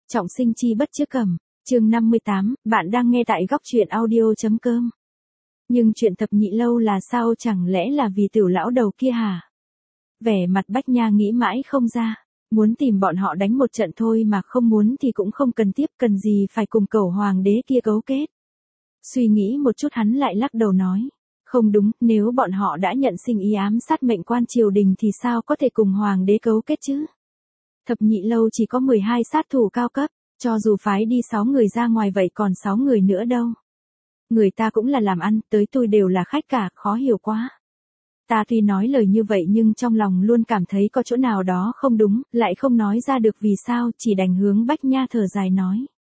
Trọng sinh chi bất chứa cầm, chương 58, bạn đang nghe tại góc truyện audio.com. Nhưng chuyện thập nhị lâu là sao, chẳng lẽ là vì tiểu lão đầu kia hả? Vẻ mặt Bách Nha nghĩ mãi không ra, muốn tìm bọn họ đánh một trận thôi mà không muốn thì cũng không cần tiếp, cần gì phải cùng cẩu hoàng đế kia cấu kết. Suy nghĩ một chút hắn lại lắc đầu nói, không đúng, nếu bọn họ đã nhận sinh ý ám sát mệnh quan triều đình thì sao có thể cùng hoàng đế cấu kết chứ? Thập nhị lâu chỉ có 12 sát thủ cao cấp, cho dù phái đi 6 người ra ngoài vậy còn 6 người nữa đâu. Người ta cũng là làm ăn, tới tôi đều là khách cả, khó hiểu quá. Ta tuy nói lời như vậy nhưng trong lòng luôn cảm thấy có chỗ nào đó không đúng, lại không nói ra được vì sao, chỉ đành hướng Bách Nha thở dài nói.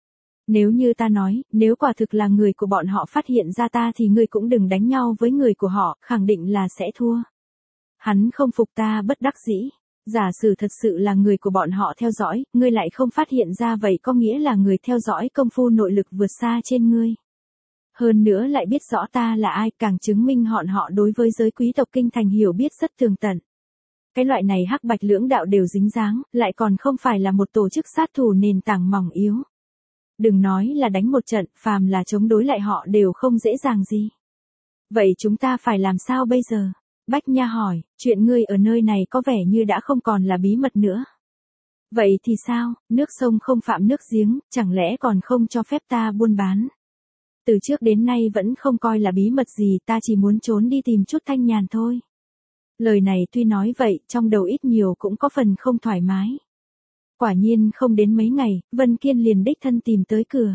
Nếu như ta nói, nếu quả thực là người của bọn họ phát hiện ra ta thì ngươi cũng đừng đánh nhau với người của họ, khẳng định là sẽ thua. Hắn không phục ta bất đắc dĩ. Giả sử thật sự là người của bọn họ theo dõi, ngươi lại không phát hiện ra vậy có nghĩa là người theo dõi công phu nội lực vượt xa trên ngươi. Hơn nữa lại biết rõ ta là ai, càng chứng minh họ đối với giới quý tộc kinh thành hiểu biết rất tường tận. Cái loại này hắc bạch lưỡng đạo đều dính dáng, lại còn không phải là một tổ chức sát thủ nền tảng mỏng yếu. Đừng nói là đánh một trận, phàm là chống đối lại họ đều không dễ dàng gì. Vậy chúng ta phải làm sao bây giờ? Bách Nha hỏi, chuyện ngươi ở nơi này có vẻ như đã không còn là bí mật nữa. Vậy thì sao, nước sông không phạm nước giếng, chẳng lẽ còn không cho phép ta buôn bán? Từ trước đến nay vẫn không coi là bí mật gì, ta chỉ muốn trốn đi tìm chút thanh nhàn thôi. Lời này tuy nói vậy, trong đầu ít nhiều cũng có phần không thoải mái. Quả nhiên không đến mấy ngày, Vân Kiên liền đích thân tìm tới cửa.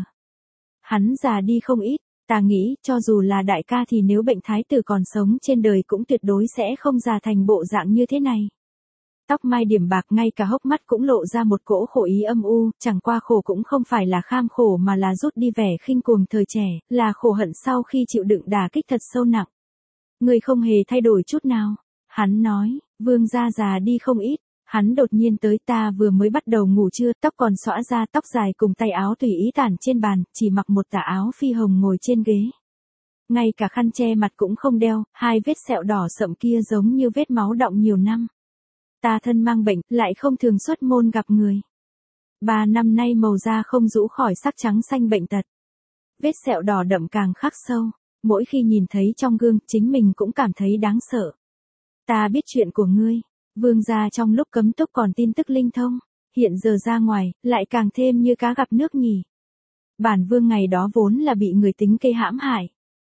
Hắn già đi không ít. Ta nghĩ, cho dù là đại ca thì nếu bệnh thái tử còn sống trên đời cũng tuyệt đối sẽ không già thành bộ dạng như thế này. Tóc mai điểm bạc, ngay cả hốc mắt cũng lộ ra một cỗ khổ ý âm u, chẳng qua khổ cũng không phải là kham khổ mà là rút đi vẻ khinh cuồng thời trẻ, là khổ hận sau khi chịu đựng đả kích thật sâu nặng. Người không hề thay đổi chút nào. Hắn nói, vương gia già đi không ít. Hắn đột nhiên tới, ta vừa mới bắt đầu ngủ trưa, tóc còn xõa ra, tóc dài cùng tay áo tùy ý tản trên bàn, chỉ mặc một tà áo phi hồng ngồi trên ghế. Ngay cả khăn che mặt cũng không đeo, hai vết sẹo đỏ sậm kia giống như vết máu đọng nhiều năm. Ta thân mang bệnh, lại không thường xuất môn gặp người. 3 năm nay màu da không rũ khỏi sắc trắng xanh bệnh tật. Vết sẹo đỏ đậm càng khắc sâu, mỗi khi nhìn thấy trong gương, chính mình cũng cảm thấy đáng sợ. Ta biết chuyện của ngươi. Vương gia trong lúc cấm túc còn tin tức linh thông, hiện giờ ra ngoài, lại càng thêm như cá gặp nước nhỉ. Bản vương ngày đó vốn là bị người tính kế hãm hại.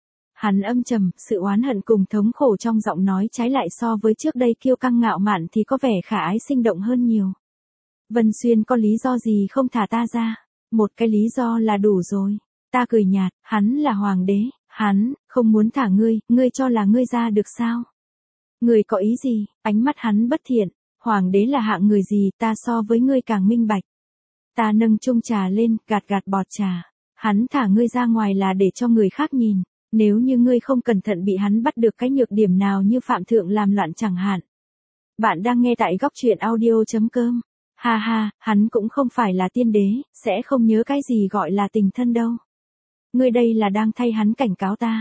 Hắn âm trầm, sự oán hận cùng thống khổ trong giọng nói trái lại so với trước đây kiêu căng ngạo mạn thì có vẻ khả ái sinh động hơn nhiều. Vân Xuyên có lý do gì không thả ta ra? Một cái lý do là đủ rồi. Ta cười nhạt, hắn là hoàng đế, hắn không muốn thả ngươi, ngươi cho là ngươi ra được sao? Người có ý gì? Ánh mắt hắn bất thiện, hoàng đế là hạng người gì, ta so với ngươi càng minh bạch. Ta nâng chung trà lên, gạt bọt trà. Hắn thả ngươi ra ngoài là để cho người khác nhìn, nếu như ngươi không cẩn thận bị hắn bắt được cái nhược điểm nào như phạm thượng làm loạn chẳng hạn. Bạn đang nghe tại góc truyện audio.com. Ha ha, hắn cũng không phải là tiên đế, sẽ không nhớ cái gì gọi là tình thân đâu. Ngươi đây là đang thay hắn cảnh cáo ta.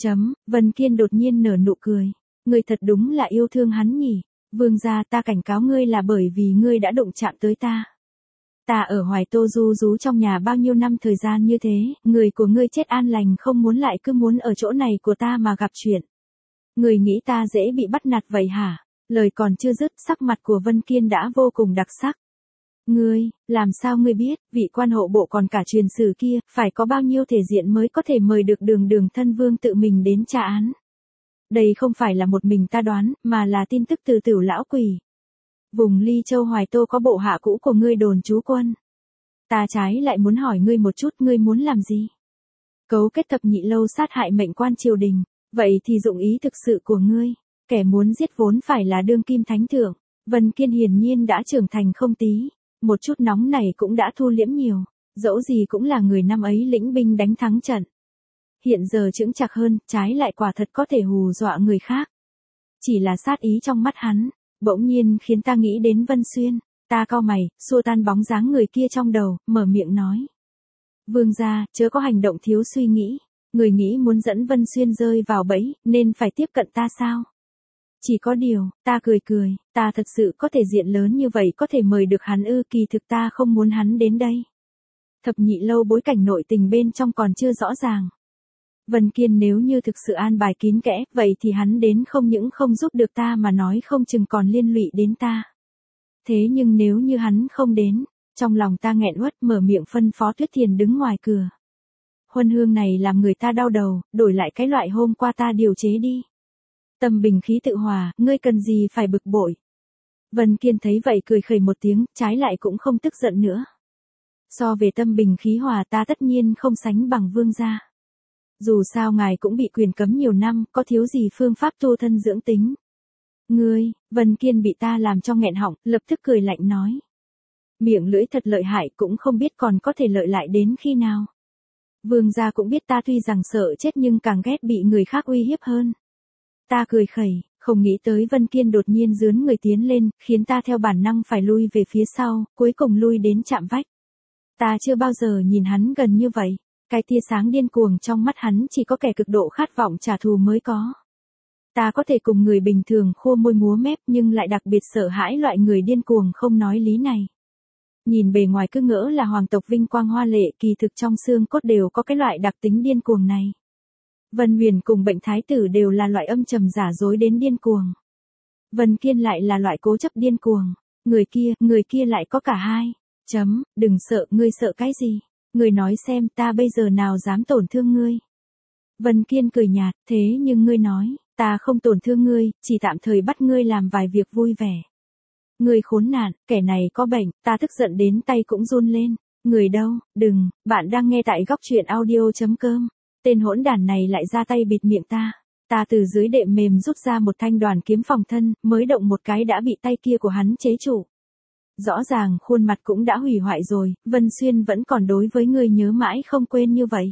Vân Kiên đột nhiên nở nụ cười. Ngươi thật đúng là yêu thương hắn nhỉ. Vương gia, ta cảnh cáo ngươi là bởi vì ngươi đã đụng chạm tới ta. Ta ở Hoài Tô du rú trong nhà bao nhiêu năm thời gian như thế, người của ngươi chết an lành không muốn lại cứ muốn ở chỗ này của ta mà gặp chuyện. Ngươi nghĩ ta dễ bị bắt nạt vậy hả? Lời còn chưa dứt, sắc mặt của Vân Kiên đã vô cùng đặc sắc. Ngươi, làm sao ngươi biết, vị quan hộ bộ còn cả truyền sử kia, phải có bao nhiêu thể diện mới có thể mời được Đường thân vương tự mình đến tra án? Đây không phải là một mình ta đoán, mà là tin tức từ Tửu lão quỷ. Vùng Ly Châu Hoài Tô có bộ hạ cũ của ngươi đồn trú quân. Ta trái lại muốn hỏi ngươi một chút, ngươi muốn làm gì? Cấu kết thập nhị lâu sát hại mệnh quan triều đình, vậy thì dụng ý thực sự của ngươi, kẻ muốn giết vốn phải là đương kim thánh thượng. Vân Kiên hiển nhiên đã trưởng thành không tí, một chút nóng này cũng đã thu liễm nhiều, dẫu gì cũng là người năm ấy lĩnh binh đánh thắng trận. Hiện giờ chững chạc hơn, trái lại quả thật có thể hù dọa người khác. Chỉ là sát ý trong mắt hắn, bỗng nhiên khiến ta nghĩ đến Vân Xuyên. Ta cau mày, xua tan bóng dáng người kia trong đầu, mở miệng nói. Vương gia, chớ có hành động thiếu suy nghĩ. Người nghĩ muốn dẫn Vân Xuyên rơi vào bẫy, nên phải tiếp cận ta sao? Chỉ có điều, ta cười, ta thật sự có thể diện lớn như vậy có thể mời được hắn ư, kỳ thực ta không muốn hắn đến đây. Thập nhị lâu bối cảnh nội tình bên trong còn chưa rõ ràng. Vân Kiên nếu như thực sự an bài kín kẽ, vậy thì hắn đến không những không giúp được ta mà nói không chừng còn liên lụy đến ta. Thế nhưng nếu như hắn không đến, trong lòng ta nghẹn uất mở miệng phân phó Tuyết Thiền đứng ngoài cửa. Huân hương này làm người ta đau đầu, đổi lại cái loại hôm qua ta điều chế đi. Tâm bình khí tự hòa, ngươi cần gì phải bực bội. Vân Kiên thấy vậy cười khẩy một tiếng, trái lại cũng không tức giận nữa. So về tâm bình khí hòa ta tất nhiên không sánh bằng vương gia. Dù sao ngài cũng bị quyền cấm nhiều năm, có thiếu gì phương pháp tu thân dưỡng tính. Ngươi, Vân Kiên bị ta làm cho nghẹn họng, lập tức cười lạnh nói. Miệng lưỡi thật lợi hại cũng không biết còn có thể lợi lại đến khi nào. Vương gia cũng biết ta tuy rằng sợ chết nhưng càng ghét bị người khác uy hiếp hơn. Ta cười khẩy, không nghĩ tới Vân Kiên đột nhiên dướn người tiến lên, khiến ta theo bản năng phải lui về phía sau, cuối cùng lui đến chạm vách. Ta chưa bao giờ nhìn hắn gần như vậy, cái tia sáng điên cuồng trong mắt hắn chỉ có kẻ cực độ khát vọng trả thù mới có. Ta có thể cùng người bình thường khô môi múa mép nhưng lại đặc biệt sợ hãi loại người điên cuồng không nói lý này. Nhìn bề ngoài cứ ngỡ là hoàng tộc vinh quang hoa lệ, kỳ thực trong xương cốt đều có cái loại đặc tính điên cuồng này. Vân Huyền cùng Bệnh Thái Tử đều là loại âm trầm giả dối đến điên cuồng. Vân Kiên lại là loại cố chấp điên cuồng. Người kia lại có cả hai. Đừng sợ, ngươi sợ cái gì? Ngươi nói xem ta bây giờ nào dám tổn thương ngươi. Vân Kiên cười nhạt, thế nhưng ngươi nói, ta không tổn thương ngươi, chỉ tạm thời bắt ngươi làm vài việc vui vẻ. Ngươi khốn nạn, kẻ này có bệnh, ta tức giận đến tay cũng run lên. Người đâu, đừng, bạn đang nghe tại góc truyện audio.com. Tên hỗn đản này lại ra tay bịt miệng ta. Ta từ dưới đệm mềm rút ra một thanh đoàn kiếm phòng thân, mới động một cái đã bị tay kia của hắn chế trụ. Rõ ràng khuôn mặt cũng đã hủy hoại rồi, Vân Xuyên vẫn còn đối với ngươi nhớ mãi không quên như vậy.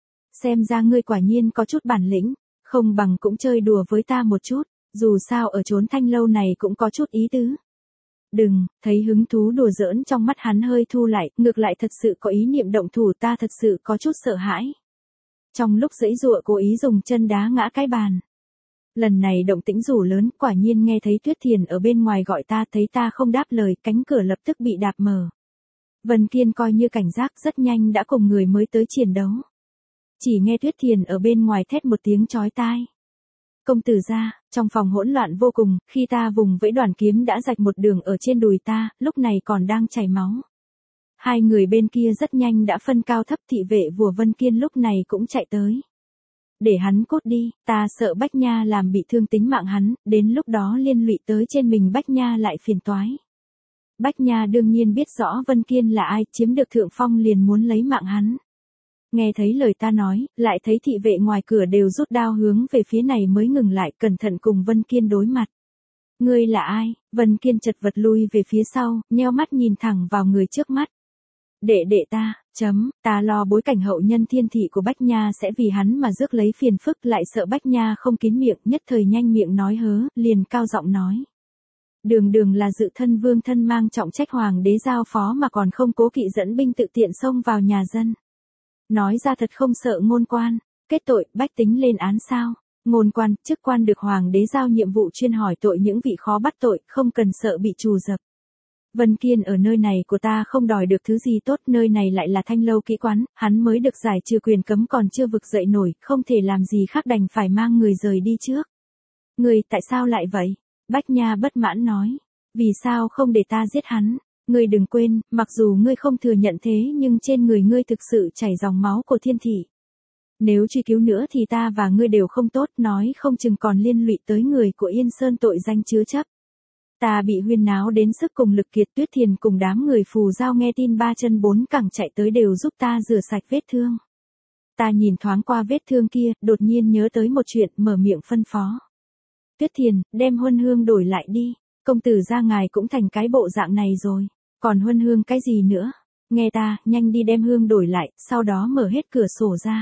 Xem ra ngươi quả nhiên có chút bản lĩnh, không bằng cũng chơi đùa với ta một chút, dù sao ở chốn Thanh lâu này cũng có chút ý tứ. Đừng, thấy hứng thú đùa giỡn trong mắt hắn hơi thu lại, ngược lại thật sự có ý niệm động thủ, ta thật sự có chút sợ hãi. Trong lúc giãy giụa cố ý dùng chân đá ngã cái bàn. Lần này động tĩnh rủ lớn, quả nhiên nghe thấy Tuyết Thiền ở bên ngoài gọi ta, thấy ta không đáp lời, cánh cửa lập tức bị đạp mở. Vân Kiên coi như cảnh giác rất nhanh đã cùng người mới tới chiến đấu. Chỉ nghe Tuyết Thiền ở bên ngoài thét một tiếng chói tai. Công tử gia, trong phòng hỗn loạn vô cùng, khi ta vùng vẫy đoàn kiếm đã rạch một đường ở trên đùi ta, lúc này còn đang chảy máu. Hai người bên kia rất nhanh đã phân cao thấp, thị vệ của Vân Kiên lúc này cũng chạy tới. Để hắn cút đi, ta sợ Bách Nha làm bị thương tính mạng hắn, đến lúc đó liên lụy tới trên mình Bách Nha lại phiền toái. Bách Nha đương nhiên biết rõ Vân Kiên là ai, chiếm được thượng phong liền muốn lấy mạng hắn. Nghe thấy lời ta nói, lại thấy thị vệ ngoài cửa đều rút đao hướng về phía này mới ngừng lại, cẩn thận cùng Vân Kiên đối mặt. Ngươi là ai? Vân Kiên chật vật lui về phía sau, nheo mắt nhìn thẳng vào người trước mắt. Đệ đệ ta, ta lo bối cảnh hậu nhân thiên thị của Bách Nha sẽ vì hắn mà rước lấy phiền phức, lại sợ Bách Nha không kín miệng, nhất thời nhanh miệng nói hớ, liền cao giọng nói. Đường là dự thân vương thân mang trọng trách hoàng đế giao phó mà còn không cố kỵ dẫn binh tự tiện xông vào nhà dân. Nói ra thật không sợ ngôn quan, kết tội, bách tính lên án sao? Ngôn quan, chức quan được hoàng đế giao nhiệm vụ chuyên hỏi tội những vị khó bắt tội, không cần sợ bị trù dập. Vân Kiên ở nơi này của ta không đòi được thứ gì tốt, nơi này lại là Thanh lâu kỹ quán, hắn mới được giải trừ quyền cấm còn chưa vực dậy nổi, không thể làm gì khác đành phải mang người rời đi trước. Người tại sao lại vậy? Bách Nha bất mãn nói. Vì sao không để ta giết hắn? Ngươi đừng quên, mặc dù ngươi không thừa nhận thế nhưng trên người ngươi thực sự chảy dòng máu của thiên thị. Nếu truy cứu nữa thì ta và ngươi đều không tốt, nói không chừng còn liên lụy tới người của Yên Sơn tội danh chứa chấp. Ta bị huyên náo đến sức cùng lực kiệt, Tuyết Thiền cùng đám người phù giao nghe tin ba chân bốn cẳng chạy tới đều giúp ta rửa sạch vết thương. Ta nhìn thoáng qua vết thương kia, đột nhiên nhớ tới một chuyện, mở miệng phân phó. Tuyết Thiền, đem huân hương đổi lại đi, công tử gia ngài cũng thành cái bộ dạng này rồi, còn huân hương cái gì nữa, nghe ta, nhanh đi đem hương đổi lại, sau đó mở hết cửa sổ ra.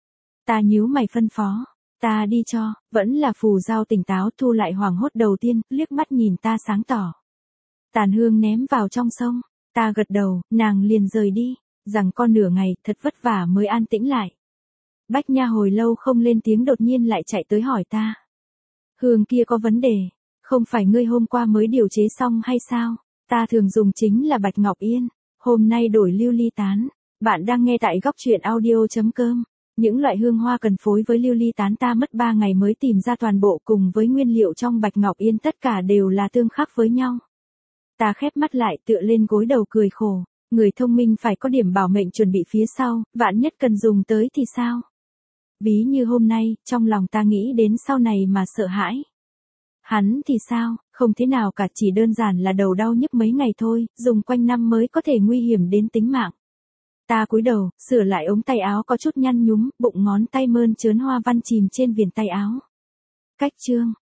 Ta nhíu mày phân phó. Ta đi cho, vẫn là phù giao tỉnh táo thu lại hoảng hốt đầu tiên, liếc mắt nhìn ta sáng tỏ. Tàn hương ném vào trong sông, ta gật đầu, nàng liền rời đi, rằng con nửa ngày, thật vất vả mới an tĩnh lại. Bách Nha hồi lâu không lên tiếng đột nhiên lại chạy tới hỏi ta. Hương kia có vấn đề, không phải ngươi hôm qua mới điều chế xong hay sao? Ta thường dùng chính là bạch ngọc yên, hôm nay đổi lưu ly tán. Bạn đang nghe tại góc truyện audio.com. Những loại hương hoa cần phối với lưu ly tán ta mất 3 ngày mới tìm ra toàn bộ, cùng với nguyên liệu trong bạch ngọc yên tất cả đều là tương khắc với nhau. Ta khép mắt lại tựa lên gối đầu cười khổ. Người thông minh phải có điểm bảo mệnh chuẩn bị phía sau, vạn nhất cần dùng tới thì sao? Ví như hôm nay, trong lòng ta nghĩ đến sau này mà sợ hãi. Hắn thì sao, không thế nào cả, chỉ đơn giản là đầu đau nhức mấy ngày thôi, dùng quanh năm mới có thể nguy hiểm đến tính mạng. Ta cúi đầu, sửa lại ống tay áo có chút nhăn nhúm, bụng ngón tay mơn trớn hoa văn chìm trên viền tay áo. Cách chương.